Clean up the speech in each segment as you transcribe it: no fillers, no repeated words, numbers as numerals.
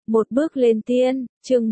Một bước lên tiên, chương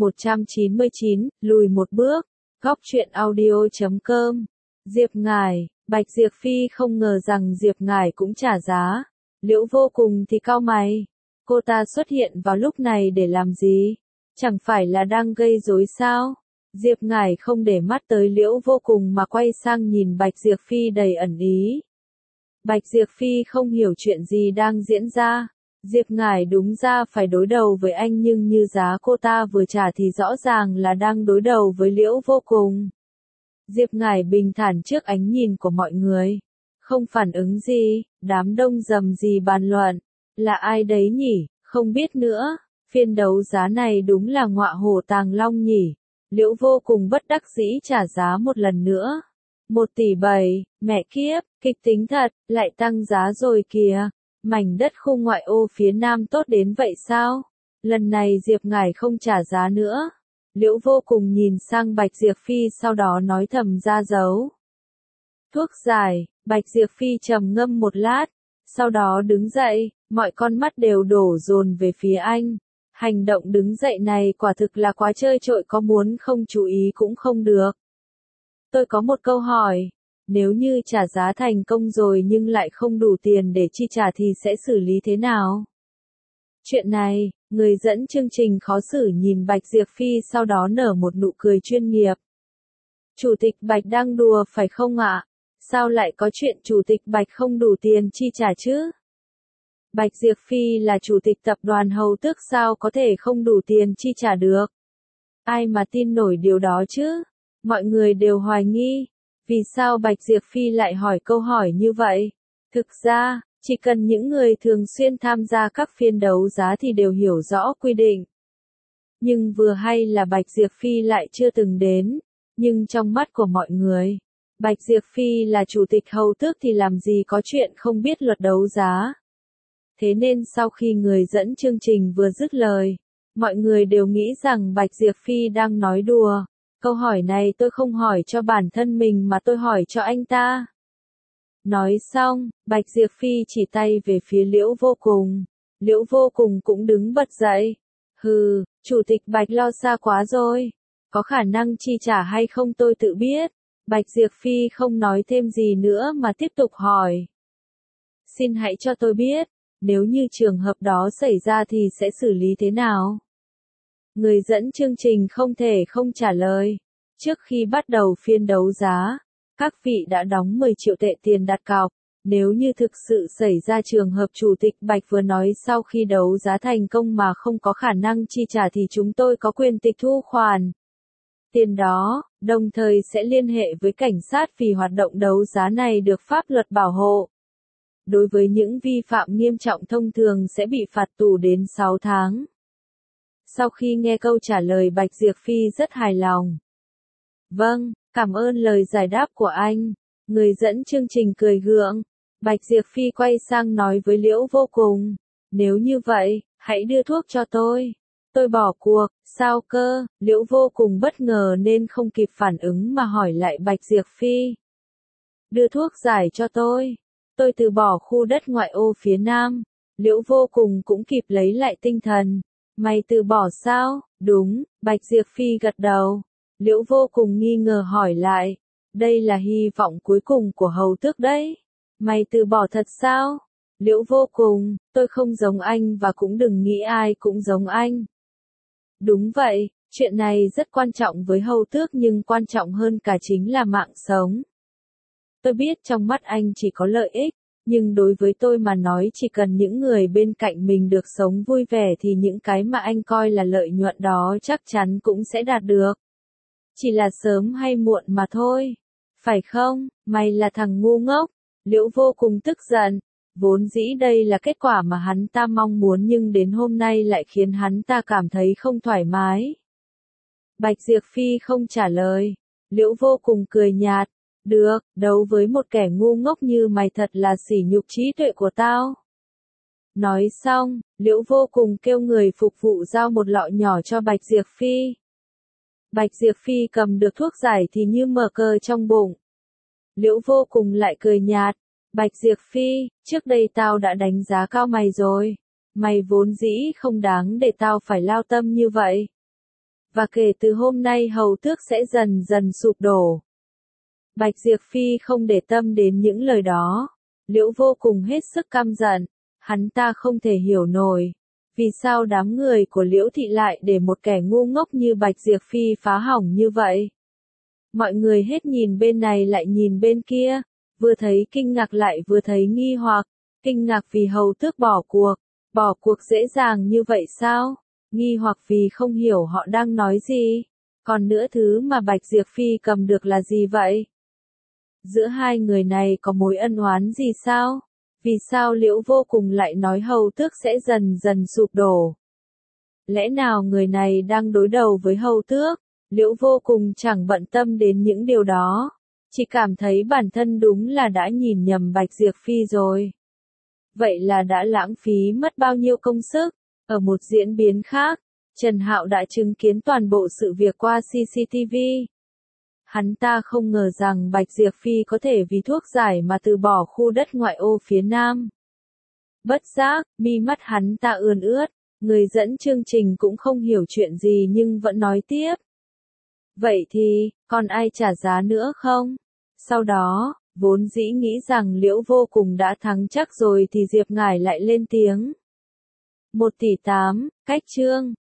199, lùi một bước. Góc truyện audio.com. Diệp Ngải, Bạch Diệp Phi không ngờ rằng Diệp Ngải cũng trả giá. Liễu Vô Cùng thì cau mày. Cô ta xuất hiện vào lúc này để làm gì? Chẳng phải là đang gây rối sao? Diệp Ngải không để mắt tới Liễu Vô Cùng mà quay sang nhìn Bạch Diệp Phi đầy ẩn ý. Bạch Diệp Phi không hiểu chuyện gì đang diễn ra. Diệp Ngải đúng ra phải đối đầu với anh nhưng như giá cô ta vừa trả thì rõ ràng là đang đối đầu với Liễu Vô Cùng. Diệp Ngải bình thản trước ánh nhìn của mọi người. Không phản ứng gì, đám đông rầm rì bàn luận. Là ai đấy nhỉ, không biết nữa. Phiên đấu giá này đúng là ngọa hổ tàng long nhỉ. Liễu Vô Cùng bất đắc dĩ trả giá một lần nữa. 1,7 tỷ, mẹ kiếp, kịch tính thật, lại tăng giá rồi kìa. Mảnh đất khu ngoại ô phía nam tốt đến vậy sao? Lần này Diệp Ngải không trả giá nữa. Liễu Vô Cùng nhìn sang Bạch Diệp Phi sau đó nói thầm ra dấu. Thuốc giải, Bạch Diệp Phi trầm ngâm một lát, sau đó đứng dậy, mọi con mắt đều đổ dồn về phía anh. Hành động đứng dậy này quả thực là quá chơi trội, có muốn không chú ý cũng không được. Tôi có một câu hỏi. Nếu như trả giá thành công rồi nhưng lại không đủ tiền để chi trả thì sẽ xử lý thế nào? Chuyện này, người dẫn chương trình khó xử nhìn Bạch Diệp Phi sau đó nở một nụ cười chuyên nghiệp. Chủ tịch Bạch đang đùa phải không ạ? Sao lại có chuyện Chủ tịch Bạch không đủ tiền chi trả chứ? Bạch Diệp Phi là chủ tịch tập đoàn Hầu Tước sao có thể không đủ tiền chi trả được? Ai mà tin nổi điều đó chứ? Mọi người đều hoài nghi. Vì sao Bạch Diệp Phi lại hỏi câu hỏi như vậy? Thực ra, chỉ cần những người thường xuyên tham gia các phiên đấu giá thì đều hiểu rõ quy định. Nhưng vừa hay là Bạch Diệp Phi lại chưa từng đến. Nhưng trong mắt của mọi người, Bạch Diệp Phi là chủ tịch Hầu Tước thì làm gì có chuyện không biết luật đấu giá. Thế nên sau khi người dẫn chương trình vừa dứt lời, mọi người đều nghĩ rằng Bạch Diệp Phi đang nói đùa. Câu hỏi này tôi không hỏi cho bản thân mình mà tôi hỏi cho anh ta. Nói xong, Bạch Diệp Phi chỉ tay về phía Liễu Vô Cùng. Liễu Vô Cùng cũng đứng bật dậy. Hừ, Chủ tịch Bạch lo xa quá rồi. Có khả năng chi trả hay không tôi tự biết. Bạch Diệp Phi không nói thêm gì nữa mà tiếp tục hỏi. Xin hãy cho tôi biết, nếu như trường hợp đó xảy ra thì sẽ xử lý thế nào? Người dẫn chương trình không thể không trả lời. Trước khi bắt đầu phiên đấu giá, các vị đã đóng 10 triệu tệ tiền đặt cọc. Nếu như thực sự xảy ra trường hợp Chủ tịch Bạch vừa nói sau khi đấu giá thành công mà không có khả năng chi trả thì chúng tôi có quyền tịch thu khoản tiền đó, đồng thời sẽ liên hệ với cảnh sát vì hoạt động đấu giá này được pháp luật bảo hộ. Đối với những vi phạm nghiêm trọng thông thường sẽ bị phạt tù đến 6 tháng. Sau khi nghe câu trả lời Bạch Diệp Phi rất hài lòng. Vâng, cảm ơn lời giải đáp của anh. Người dẫn chương trình cười gượng. Bạch Diệp Phi quay sang nói với Liễu Vô Cùng. Nếu như vậy, hãy đưa thuốc cho tôi. Tôi bỏ cuộc, sao cơ? Liễu Vô Cùng bất ngờ nên không kịp phản ứng mà hỏi lại Bạch Diệp Phi. Đưa thuốc giải cho tôi. Tôi từ bỏ khu đất ngoại ô phía nam. Liễu Vô Cùng cũng kịp lấy lại tinh thần. Mày từ bỏ sao? Đúng, Bạch Diệp Phi gật đầu. Liễu Vô Cùng nghi ngờ hỏi lại. Đây là hy vọng cuối cùng của Hầu Tước đấy. Mày từ bỏ thật sao? Liễu Vô Cùng, tôi không giống anh và cũng đừng nghĩ ai cũng giống anh. Đúng vậy, chuyện này rất quan trọng với Hầu Tước nhưng quan trọng hơn cả chính là mạng sống. Tôi biết trong mắt anh chỉ có lợi ích. Nhưng đối với tôi mà nói chỉ cần những người bên cạnh mình được sống vui vẻ thì những cái mà anh coi là lợi nhuận đó chắc chắn cũng sẽ đạt được. Chỉ là sớm hay muộn mà thôi. Phải không, mày là thằng ngu ngốc. Liễu Vô Cùng tức giận. Vốn dĩ đây là kết quả mà hắn ta mong muốn nhưng đến hôm nay lại khiến hắn ta cảm thấy không thoải mái. Bạch Diệp Phi không trả lời. Liễu Vô Cùng cười nhạt. Được, đấu với một kẻ ngu ngốc như mày thật là sỉ nhục trí tuệ của tao. Nói xong, Liễu Vô Cùng kêu người phục vụ giao một lọ nhỏ cho Bạch Diệp Phi. Bạch Diệp Phi cầm được thuốc giải thì như mở cờ trong bụng. Liễu Vô Cùng lại cười nhạt. Bạch Diệp Phi, trước đây tao đã đánh giá cao mày rồi. Mày vốn dĩ không đáng để tao phải lao tâm như vậy. Và kể từ hôm nay hầu tước sẽ dần dần sụp đổ. Bạch Diệp Phi không để tâm đến những lời đó. Liễu Vô Cùng hết sức căm giận. Hắn ta không thể hiểu nổi. Vì sao đám người của Liễu Thị lại để một kẻ ngu ngốc như Bạch Diệp Phi phá hỏng như vậy? Mọi người hết nhìn bên này lại nhìn bên kia. Vừa thấy kinh ngạc lại vừa thấy nghi hoặc. Kinh ngạc vì hầu tước bỏ cuộc. Bỏ cuộc dễ dàng như vậy sao? Nghi hoặc vì không hiểu họ đang nói gì. Còn nữa thứ mà Bạch Diệp Phi cầm được là gì vậy? Giữa hai người này có mối ân oán gì sao? Vì sao Liễu Vô Cùng lại nói hầu tước sẽ dần dần sụp đổ? Lẽ nào người này đang đối đầu với hầu tước? Liễu Vô Cùng chẳng bận tâm đến những điều đó. Chỉ cảm thấy bản thân đúng là đã nhìn nhầm Bạch Diệp Phi rồi. Vậy là đã lãng phí mất bao nhiêu công sức. Ở một diễn biến khác, Trần Hạo đã chứng kiến toàn bộ sự việc qua CCTV. Hắn ta không ngờ rằng Bạch Diệp Phi có thể vì thuốc giải mà từ bỏ khu đất ngoại ô phía Nam. Bất giác, mi mắt hắn ta ươn ướt, người dẫn chương trình cũng không hiểu chuyện gì nhưng vẫn nói tiếp. Vậy thì, còn ai trả giá nữa không? Sau đó, vốn dĩ nghĩ rằng Liễu Vô Cùng đã thắng chắc rồi thì Diệp Ngải lại lên tiếng. 1,8 tỷ, cách chương.